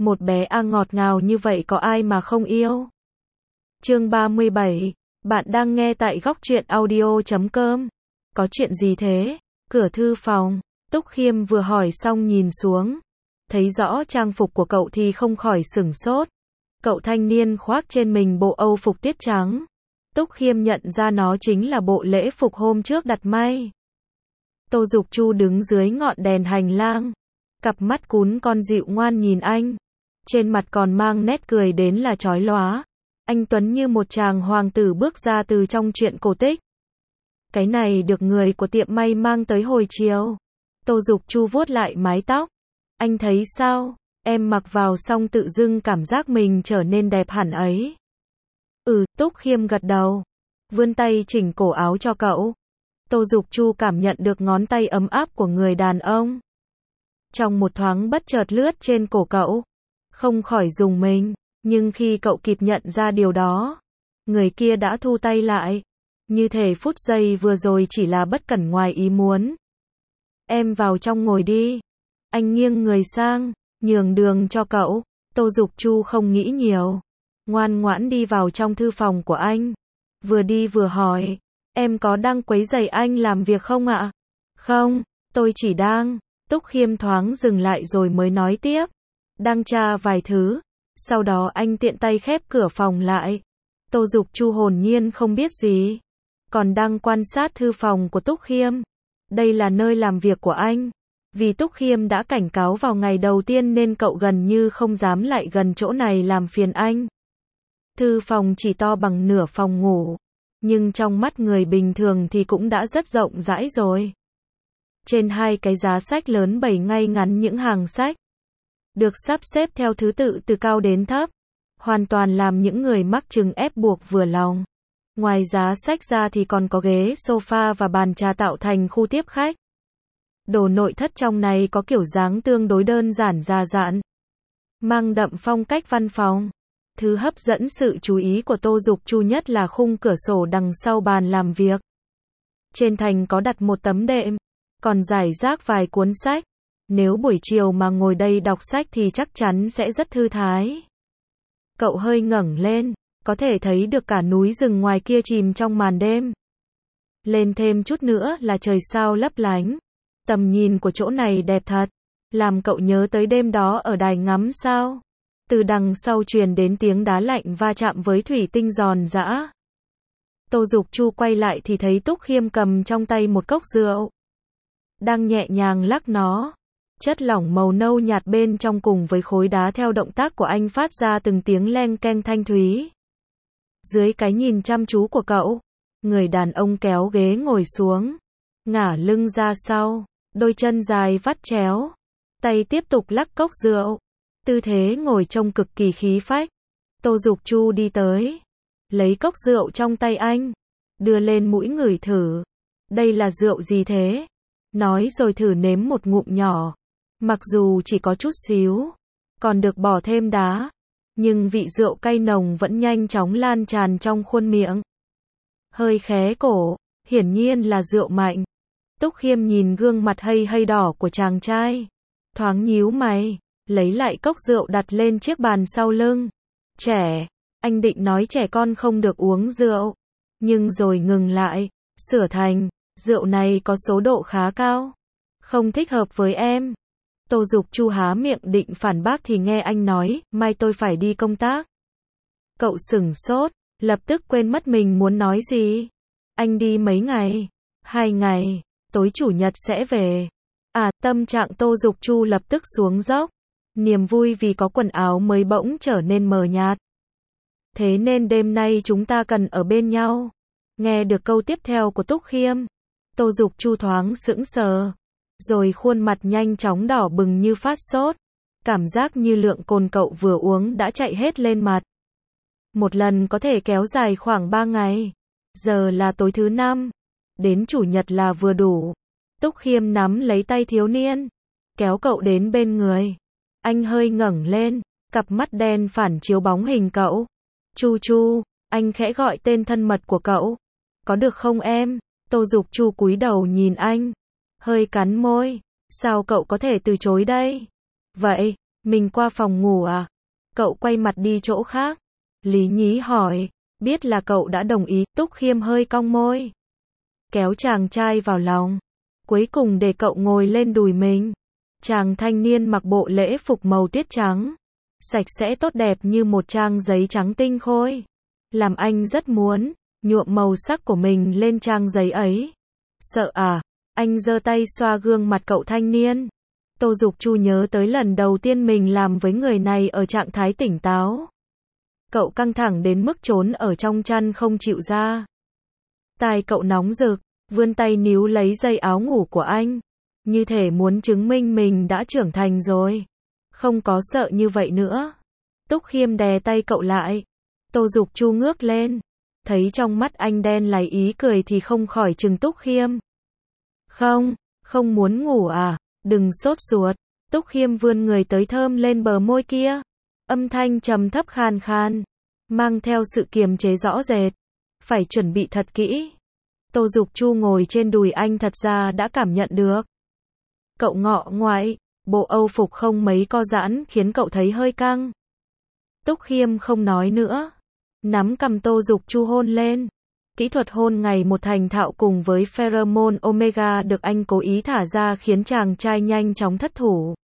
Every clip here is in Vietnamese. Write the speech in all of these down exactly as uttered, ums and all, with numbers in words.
Một bé A ngọt ngào như vậy có ai mà không yêu. Chương ba mươi bảy, bạn đang nghe tại góc truyện audio chấm com. Có chuyện gì thế? Cửa thư phòng, Túc Khiêm vừa hỏi xong nhìn xuống. Thấy rõ trang phục của cậu thì không khỏi sửng sốt. Cậu thanh niên khoác trên mình bộ âu phục tiết trắng. Túc Khiêm nhận ra nó chính là bộ lễ phục hôm trước đặt may. Tô Dục Chu đứng dưới ngọn đèn hành lang. Cặp mắt cún con dịu ngoan nhìn anh. Trên mặt còn mang nét cười đến là chói lóa. Anh Tuấn như một chàng hoàng tử bước ra từ trong truyện cổ tích. Cái này được người của tiệm may mang tới hồi chiều. Tô Dục Chu vuốt lại mái tóc. Anh thấy sao? Em mặc vào xong tự dưng cảm giác mình trở nên đẹp hẳn ấy. Ừ, Túc Khiêm gật đầu. Vươn tay chỉnh cổ áo cho cậu. Tô Dục Chu cảm nhận được ngón tay ấm áp của người đàn ông. Trong một thoáng bất chợt lướt trên cổ cậu. Không khỏi rùng mình. Nhưng khi cậu kịp nhận ra điều đó, người kia đã thu tay lại. Như thể phút giây vừa rồi chỉ là bất cẩn ngoài ý muốn. Em vào trong ngồi đi. Anh nghiêng người sang, nhường đường cho cậu. Tô Dục Chu không nghĩ nhiều. Ngoan ngoãn đi vào trong thư phòng của anh. Vừa đi vừa hỏi. Em có đang quấy rầy anh làm việc không ạ? Không, tôi chỉ đang. Túc Khiêm thoáng dừng lại rồi mới nói tiếp. Đang tra vài thứ. Sau đó anh tiện tay khép cửa phòng lại. Tô Dục Chu hồn nhiên không biết gì. Còn đang quan sát thư phòng của Túc Khiêm. Đây là nơi làm việc của anh. Vì Túc Khiêm đã cảnh cáo vào ngày đầu tiên nên cậu gần như không dám lại gần chỗ này làm phiền anh. Thư phòng chỉ to bằng nửa phòng ngủ. Nhưng trong mắt người bình thường thì cũng đã rất rộng rãi rồi. Trên hai cái giá sách lớn bày ngay ngắn những hàng sách. Được sắp xếp theo thứ tự từ cao đến thấp. Hoàn toàn làm những người mắc chứng ép buộc vừa lòng. Ngoài giá sách ra thì còn có ghế sofa và bàn trà tạo thành khu tiếp khách. Đồ nội thất trong này có kiểu dáng tương đối đơn giản già dặn. Mang đậm phong cách văn phòng. Thứ hấp dẫn sự chú ý của Tô Dục Chu nhất là khung cửa sổ đằng sau bàn làm việc. Trên thành có đặt một tấm đệm. Còn rải rác vài cuốn sách. Nếu buổi chiều mà ngồi đây đọc sách thì chắc chắn sẽ rất thư thái. Cậu hơi ngẩng lên, có thể thấy được cả núi rừng ngoài kia chìm trong màn đêm. Lên thêm chút nữa là trời sao lấp lánh. Tầm nhìn của chỗ này đẹp thật, làm cậu nhớ tới đêm đó ở đài ngắm sao. Từ đằng sau truyền đến tiếng đá lạnh va chạm với thủy tinh giòn giã. Tô Dục Chu quay lại thì thấy Túc Khiêm cầm trong tay một cốc rượu. Đang nhẹ nhàng lắc nó. Chất lỏng màu nâu nhạt bên trong cùng với khối đá theo động tác của anh phát ra từng tiếng leng keng thanh thúy. Dưới cái nhìn chăm chú của cậu, người đàn ông kéo ghế ngồi xuống, ngả lưng ra sau, đôi chân dài vắt chéo, tay tiếp tục lắc cốc rượu. Tư thế ngồi trông cực kỳ khí phách. Tô Dục Chu đi tới, lấy cốc rượu trong tay anh, đưa lên mũi ngửi thử. Đây là rượu gì thế? Nói rồi thử nếm một ngụm nhỏ. Mặc dù chỉ có chút xíu, còn được bỏ thêm đá, nhưng vị rượu cay nồng vẫn nhanh chóng lan tràn trong khuôn miệng. Hơi khé cổ, hiển nhiên là rượu mạnh. Túc Khiêm nhìn gương mặt hay hay đỏ của chàng trai, thoáng nhíu mày, lấy lại cốc rượu đặt lên chiếc bàn sau lưng. Trẻ, anh định nói trẻ con không được uống rượu, nhưng rồi ngừng lại, sửa thành, rượu này có số độ khá cao, không thích hợp với em. Tô Dục Chu há miệng định phản bác thì nghe anh nói, mai tôi phải đi công tác. Cậu sửng sốt, lập tức quên mất mình muốn nói gì. Anh đi mấy ngày? Hai ngày, tối chủ nhật sẽ về. À, tâm trạng Tô Dục Chu lập tức xuống dốc. Niềm vui vì có quần áo mới bỗng trở nên mờ nhạt. Thế nên đêm nay chúng ta cần ở bên nhau. Nghe được câu tiếp theo của Túc Khiêm, Tô Dục Chu thoáng sững sờ. Rồi khuôn mặt nhanh chóng đỏ bừng như phát sốt. Cảm giác như lượng cồn cậu vừa uống đã chạy hết lên mặt. Một lần có thể kéo dài khoảng ba ngày. Giờ là tối thứ năm. Đến chủ nhật là vừa đủ. Túc Khiêm nắm lấy tay thiếu niên, kéo cậu đến bên người. Anh hơi ngẩng lên, cặp mắt đen phản chiếu bóng hình cậu. Chu Chu, anh khẽ gọi tên thân mật của cậu. Có được không em? Tô Dục Chu cúi đầu nhìn anh, hơi cắn môi. Sao cậu có thể từ chối đây? Vậy, Mình qua phòng ngủ à? Cậu quay mặt đi chỗ khác. Lý Nhí hỏi. Biết là cậu đã đồng ý, Túc Khiêm hơi cong môi. Kéo chàng trai vào lòng. Cuối cùng để cậu ngồi lên đùi mình. Chàng thanh niên mặc bộ lễ phục màu tuyết trắng. Sạch sẽ tốt đẹp như một trang giấy trắng tinh khôi. Làm anh rất muốn nhuộm màu sắc của mình lên trang giấy ấy. Sợ à? Anh giơ tay xoa gương mặt cậu thanh niên. Tô Dục Chu nhớ tới lần đầu tiên mình làm với người này ở trạng thái tỉnh táo. Cậu căng thẳng đến mức trốn ở trong chăn không chịu ra. Tai cậu nóng rực, vươn tay níu lấy dây áo ngủ của anh. Như thể muốn chứng minh mình đã trưởng thành rồi. Không có sợ như vậy nữa. Túc Khiêm đè tay cậu lại. Tô Dục Chu ngước lên. Thấy trong mắt anh đen láy ý cười thì không khỏi trừng Túc Khiêm. Không, không muốn ngủ à? Đừng sốt ruột. Túc Khiêm vươn người tới thơm lên bờ môi kia. Âm thanh trầm thấp khan khan, mang theo sự kiềm chế rõ rệt. Phải chuẩn bị thật kỹ. Tô Dục Chu ngồi trên đùi anh thật ra đã cảm nhận được. Cậu ngọ ngoại, bộ âu phục không mấy co giãn khiến cậu thấy hơi căng. Túc Khiêm không nói nữa. Nắm cầm Tô Dục Chu hôn lên. Kỹ thuật hôn ngày một thành thạo cùng với pheromone omega được anh cố ý thả ra khiến chàng trai nhanh chóng thất thủ.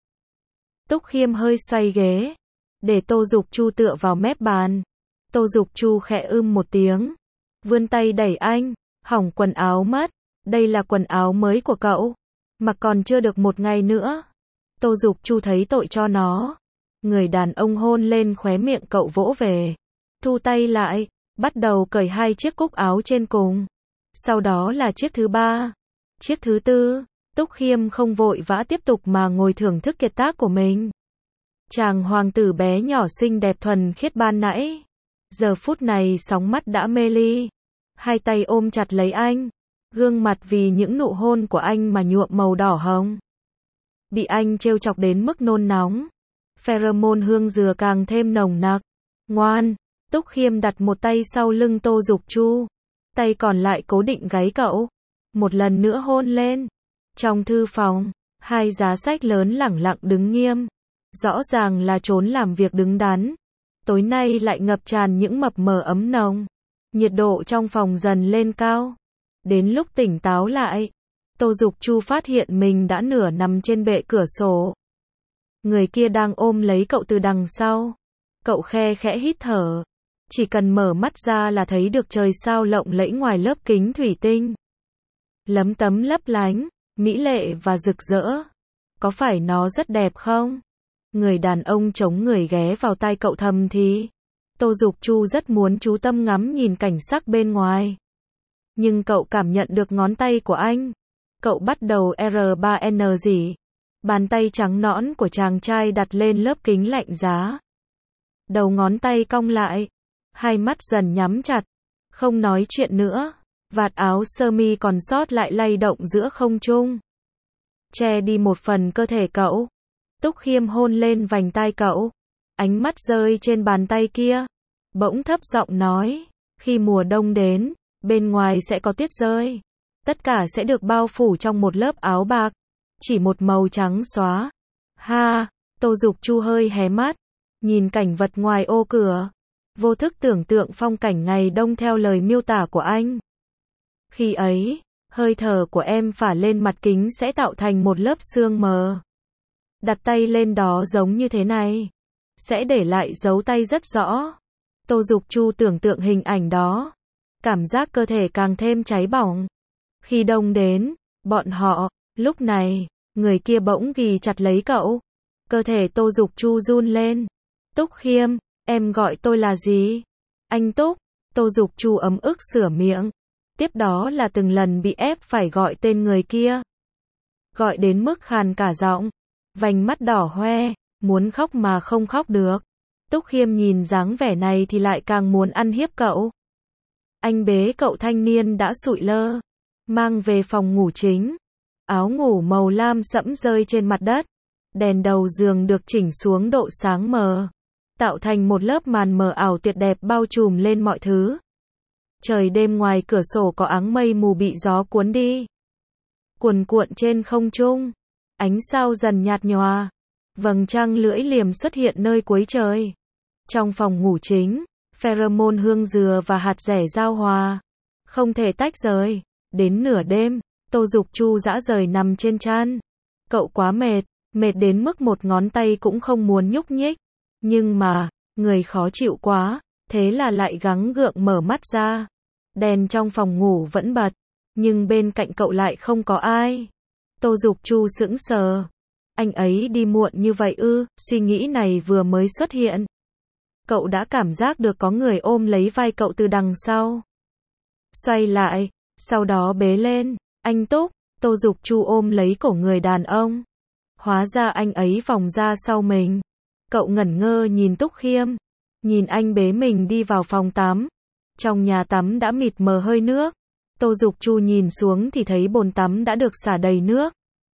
Túc Khiêm hơi xoay ghế, để Tô Dục Chu tựa vào mép bàn. Tô Dục Chu khẽ ưm một tiếng, vươn tay đẩy anh. Hỏng quần áo mất. Đây là quần áo mới của cậu, mặc còn chưa được một ngày nữa. Tô Dục Chu thấy tội cho nó. Người đàn ông hôn lên khóe miệng cậu vỗ về. Thu tay lại, bắt đầu cởi hai chiếc cúc áo trên cùng. Sau đó là chiếc thứ ba, chiếc thứ tư. Túc Khiêm không vội vã tiếp tục mà ngồi thưởng thức kiệt tác của mình. Chàng hoàng tử bé nhỏ xinh đẹp thuần khiết ban nãy, giờ phút này sóng mắt đã mê ly. Hai tay ôm chặt lấy anh, gương mặt vì những nụ hôn của anh mà nhuộm màu đỏ hồng. Bị anh trêu chọc đến mức nôn nóng, pheromone hương dừa càng thêm nồng nặc. Ngoan. Túc Khiêm đặt một tay sau lưng Tô Dục Chu, tay còn lại cố định gáy cậu. Một lần nữa hôn lên. Trong thư phòng, hai giá sách lớn lẳng lặng đứng nghiêm. Rõ ràng là chốn làm việc đứng đắn. Tối nay lại ngập tràn những mập mờ ấm nồng. Nhiệt độ trong phòng dần lên cao. Đến lúc tỉnh táo lại, Tô Dục Chu phát hiện mình đã nửa nằm trên bệ cửa sổ. Người kia đang ôm lấy cậu từ đằng sau. Cậu khe khẽ hít thở. Chỉ cần mở mắt ra là thấy được trời sao lộng lẫy ngoài lớp kính thủy tinh. Lấm tấm lấp lánh, mỹ lệ và rực rỡ. Có phải nó rất đẹp không? Người đàn ông chống người ghé vào tai cậu thầm thì. Tô Dục Chu rất muốn chú tâm ngắm nhìn cảnh sắc bên ngoài. Nhưng cậu cảm nhận được ngón tay của anh. Cậu bắt đầu R ba N gì. Bàn tay trắng nõn của chàng trai đặt lên lớp kính lạnh giá. Đầu ngón tay cong lại. Hai mắt dần nhắm chặt. Không nói chuyện nữa. Vạt áo sơ mi còn sót lại lay động giữa không trung. Che đi một phần cơ thể cậu. Túc Khiêm hôn lên vành tai cậu. Ánh mắt rơi trên bàn tay kia. Bỗng thấp giọng nói. Khi mùa đông đến, bên ngoài sẽ có tuyết rơi. Tất cả sẽ được bao phủ trong một lớp áo bạc. Chỉ một màu trắng xóa. Ha, Tô Dục Chu hơi hé mắt. Nhìn cảnh vật ngoài ô cửa. Vô thức tưởng tượng phong cảnh ngày đông theo lời miêu tả của anh. Khi ấy, hơi thở của em phả lên mặt kính sẽ tạo thành một lớp sương mờ. Đặt tay lên đó giống như thế này. Sẽ để lại dấu tay rất rõ. Tô Dục Chu tưởng tượng hình ảnh đó. Cảm giác cơ thể càng thêm cháy bỏng. Khi đông đến, bọn họ, lúc này, người kia bỗng ghì chặt lấy cậu. Cơ thể Tô Dục Chu run lên. Túc Khiêm, em gọi tôi là gì? Anh Túc. Tô Dục Chu ấm ức sửa miệng. Tiếp đó là từng lần bị ép phải gọi tên người kia. Gọi đến mức khàn cả giọng. Vành mắt đỏ hoe, muốn khóc mà không khóc được. Túc Khiêm nhìn dáng vẻ này thì lại càng muốn ăn hiếp cậu. Anh bế cậu thanh niên đã sụi lơ, mang về phòng ngủ chính. Áo ngủ màu lam sẫm rơi trên mặt đất. Đèn đầu giường được chỉnh xuống độ sáng mờ, tạo thành một lớp màn mờ ảo tuyệt đẹp bao trùm lên mọi thứ. Trời đêm ngoài cửa sổ có áng mây mù bị gió cuốn đi. Cuồn cuộn trên không trung, ánh sao dần nhạt nhòa. Vầng trăng lưỡi liềm xuất hiện nơi cuối trời. Trong phòng ngủ chính, pheromone hương dừa và hạt dẻ giao hòa, không thể tách rời. Đến nửa đêm, Tô Dục Chu rã rời nằm trên chăn. Cậu quá mệt, mệt đến mức một ngón tay cũng không muốn nhúc nhích. Nhưng mà, người khó chịu quá, thế là lại gắng gượng mở mắt ra. Đèn trong phòng ngủ vẫn bật, nhưng bên cạnh cậu lại không có ai. Tô Dục Chu sững sờ. Anh ấy đi muộn như vậy ư? Suy nghĩ này vừa mới xuất hiện, cậu đã cảm giác được có người ôm lấy vai cậu từ đằng sau. Xoay lại, sau đó bế lên. Anh Túc. Tô Dục Chu ôm lấy cổ người đàn ông. Hóa ra anh ấy vòng ra sau mình. Cậu ngẩn ngơ nhìn Túc Khiêm, nhìn anh bế mình đi vào phòng tắm. Trong nhà tắm đã mịt mờ hơi nước. Tô Dục Chu nhìn xuống thì thấy bồn tắm đã được xả đầy nước.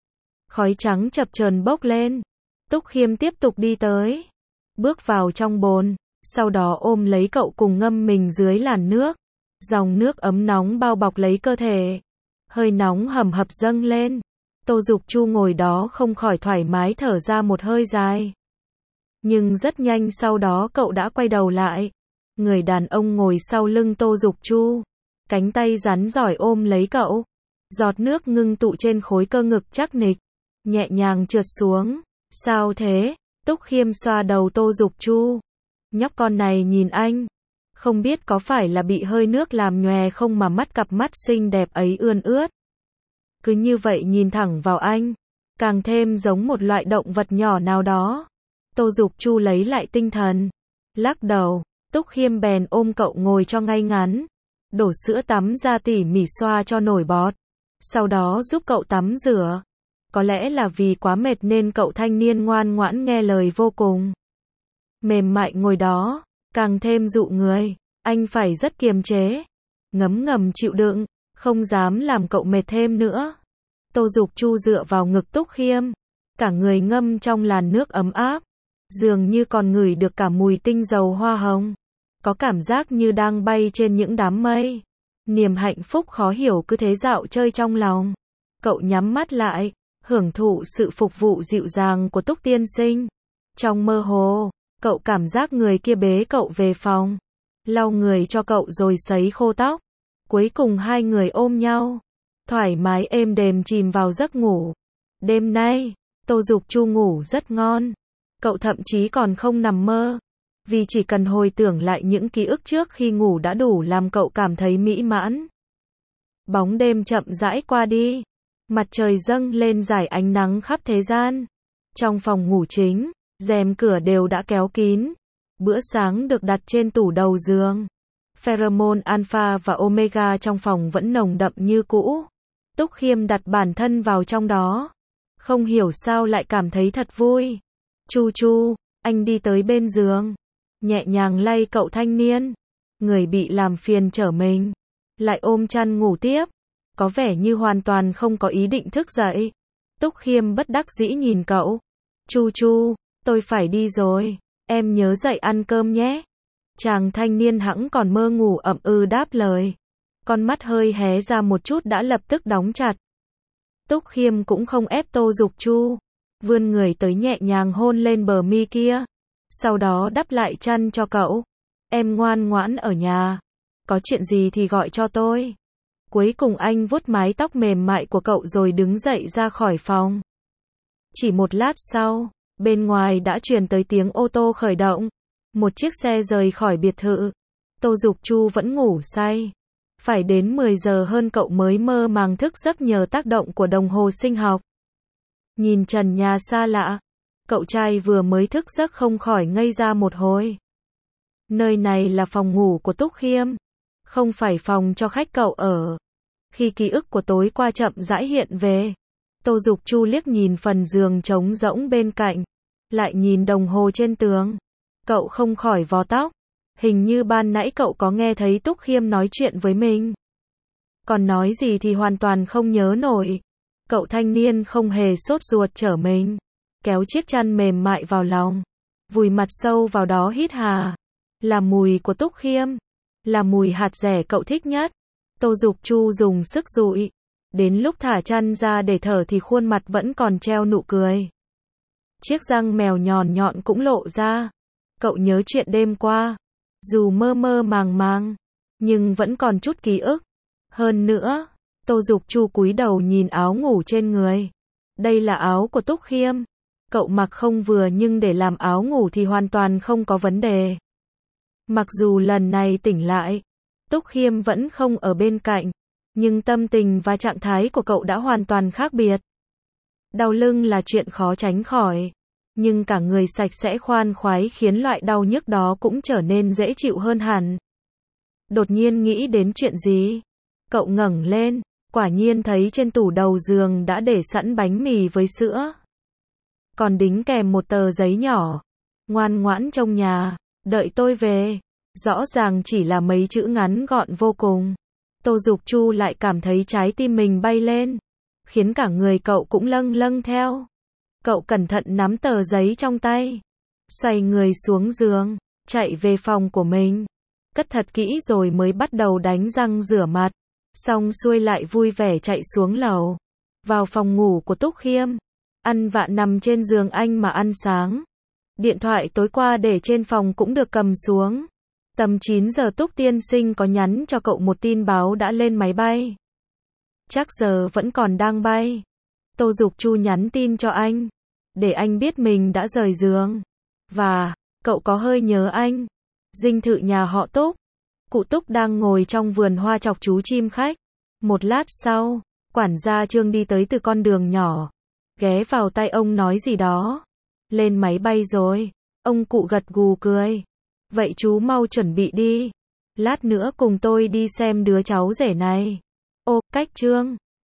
Khói trắng chập chờn bốc lên. Túc Khiêm tiếp tục đi tới, bước vào trong bồn, sau đó ôm lấy cậu cùng ngâm mình dưới làn nước. Dòng nước ấm nóng bao bọc lấy cơ thể. Hơi nóng hầm hập dâng lên. Tô Dục Chu ngồi đó không khỏi thoải mái thở ra một hơi dài. Nhưng rất nhanh sau đó cậu đã quay đầu lại. Người đàn ông ngồi sau lưng Tô Dục Chu, cánh tay rắn giỏi ôm lấy cậu. Giọt nước ngưng tụ trên khối cơ ngực chắc nịch, nhẹ nhàng trượt xuống. Sao thế? Túc Khiêm xoa đầu Tô Dục Chu. Nhóc con này nhìn anh, không biết có phải là bị hơi nước làm nhòe không mà mắt cặp mắt xinh đẹp ấy ươn ướt. Cứ như vậy nhìn thẳng vào anh, càng thêm giống một loại động vật nhỏ nào đó. Tô Dục Chu lấy lại tinh thần, lắc đầu. Túc Khiêm bèn ôm cậu ngồi cho ngay ngắn, đổ sữa tắm ra tỉ mỉ xoa cho nổi bọt, sau đó giúp cậu tắm rửa. Có lẽ là vì quá mệt nên cậu thanh niên ngoan ngoãn nghe lời vô cùng. Mềm mại ngồi đó, càng thêm dụ người. Anh phải rất kiềm chế, ngấm ngầm chịu đựng, không dám làm cậu mệt thêm nữa. Tô Dục Chu dựa vào ngực Túc Khiêm, cả người ngâm trong làn nước ấm áp, dường như còn ngửi được cả mùi tinh dầu hoa hồng, có cảm giác như đang bay trên những đám mây. Niềm hạnh phúc khó hiểu cứ thế dạo chơi trong lòng. Cậu nhắm mắt lại, hưởng thụ sự phục vụ dịu dàng của Túc tiên sinh. Trong mơ hồ, cậu cảm giác người kia bế cậu về phòng, lau người cho cậu rồi sấy khô tóc. Cuối cùng hai người ôm nhau, thoải mái êm đềm chìm vào giấc ngủ. Đêm nay, Tô Dục Chu ngủ rất ngon. Cậu thậm chí còn không nằm mơ, vì chỉ cần hồi tưởng lại những ký ức trước khi ngủ đã đủ làm cậu cảm thấy mỹ mãn. Bóng đêm chậm rãi qua đi, mặt trời dâng lên rải ánh nắng khắp thế gian. Trong phòng ngủ chính, rèm cửa đều đã kéo kín. Bữa sáng được đặt trên tủ đầu giường. Pheromone alpha và omega trong phòng vẫn nồng đậm như cũ. Túc Khiêm đặt bản thân vào trong đó, không hiểu sao lại cảm thấy thật vui. Chu Chu, anh đi tới bên giường, nhẹ nhàng lay cậu thanh niên. Người bị làm phiền trở mình, lại ôm chăn ngủ tiếp, có vẻ như hoàn toàn không có ý định thức dậy. Túc Khiêm bất đắc dĩ nhìn cậu. Chu Chu, tôi phải đi rồi, em nhớ dậy ăn cơm nhé. Chàng thanh niên hẵng còn mơ ngủ ậm ừ đáp lời. Con mắt hơi hé ra một chút đã lập tức đóng chặt. Túc Khiêm cũng không ép Tô Dục Chu, vươn người tới nhẹ nhàng hôn lên bờ mi kia, sau đó đắp lại chăn cho cậu. Em ngoan ngoãn ở nhà, có chuyện gì thì gọi cho tôi. Cuối cùng anh vuốt mái tóc mềm mại của cậu rồi đứng dậy ra khỏi phòng. Chỉ một lát sau, bên ngoài đã truyền tới tiếng ô tô khởi động. Một chiếc xe rời khỏi biệt thự. Tô Dục Chu vẫn ngủ say. Phải đến mười giờ hơn cậu mới mơ màng thức giấc nhờ tác động của đồng hồ sinh học. Nhìn trần nhà xa lạ, cậu trai vừa mới thức giấc không khỏi ngây ra một hồi. Nơi này là phòng ngủ của Túc Khiêm, không phải phòng cho khách cậu ở. Khi ký ức của tối qua chậm rãi hiện về, Tô Dục Chu liếc nhìn phần giường trống rỗng bên cạnh, lại nhìn đồng hồ trên tường. Cậu không khỏi vò tóc. Hình như ban nãy cậu có nghe thấy Túc Khiêm nói chuyện với mình. Còn nói gì thì hoàn toàn không nhớ nổi. Cậu thanh niên không hề sốt ruột trở mình, kéo chiếc chăn mềm mại vào lòng, vùi mặt sâu vào đó hít hà. Là mùi của Túc Khiêm, là mùi hạt dẻ cậu thích nhất. Tô Dục Chu dùng sức dụi. Đến lúc thả chăn ra để thở thì khuôn mặt vẫn còn treo nụ cười. Chiếc răng mèo nhọn nhọn cũng lộ ra. Cậu nhớ chuyện đêm qua. Dù mơ mơ màng màng, nhưng vẫn còn chút ký ức. Hơn nữa, Tô Dục Chu cúi đầu nhìn áo ngủ trên người. Đây là áo của Túc Khiêm. Cậu mặc không vừa nhưng để làm áo ngủ thì hoàn toàn không có vấn đề. Mặc dù lần này tỉnh lại, Túc Khiêm vẫn không ở bên cạnh, nhưng tâm tình và trạng thái của cậu đã hoàn toàn khác biệt. Đau lưng là chuyện khó tránh khỏi, nhưng cả người sạch sẽ khoan khoái khiến loại đau nhức đó cũng trở nên dễ chịu hơn hẳn. Đột nhiên nghĩ đến chuyện gì? Cậu ngẩng lên, quả nhiên thấy trên tủ đầu giường đã để sẵn bánh mì với sữa. Còn đính kèm một tờ giấy nhỏ. Ngoan ngoãn trong nhà, đợi tôi về. Rõ ràng chỉ là mấy chữ ngắn gọn vô cùng. Tô Dục Chu lại cảm thấy trái tim mình bay lên, khiến cả người cậu cũng lâng lâng theo. Cậu cẩn thận nắm tờ giấy trong tay, xoay người xuống giường, chạy về phòng của mình, cất thật kỹ rồi mới bắt đầu đánh răng rửa mặt. Xong xuôi lại vui vẻ chạy xuống lầu, vào phòng ngủ của Túc Khiêm, ăn vạ nằm trên giường anh mà ăn sáng. Điện thoại tối qua để trên phòng cũng được cầm xuống. Tầm chín giờ Túc tiên sinh có nhắn cho cậu một tin báo đã lên máy bay. Chắc giờ vẫn còn đang bay. Tô Dục Chu nhắn tin cho anh, để anh biết mình đã rời giường. Và, cậu có hơi nhớ anh. Dinh thự nhà họ Túc. Cụ Túc đang ngồi trong vườn hoa chọc chú chim khách. Một lát sau, quản gia Trương đi tới từ con đường nhỏ. Ghé vào tay ông nói gì đó. Lên máy bay rồi. Ông cụ gật gù cười. Vậy chú mau chuẩn bị đi. Lát nữa cùng tôi đi xem đứa cháu rể này. Ô, cách Trương.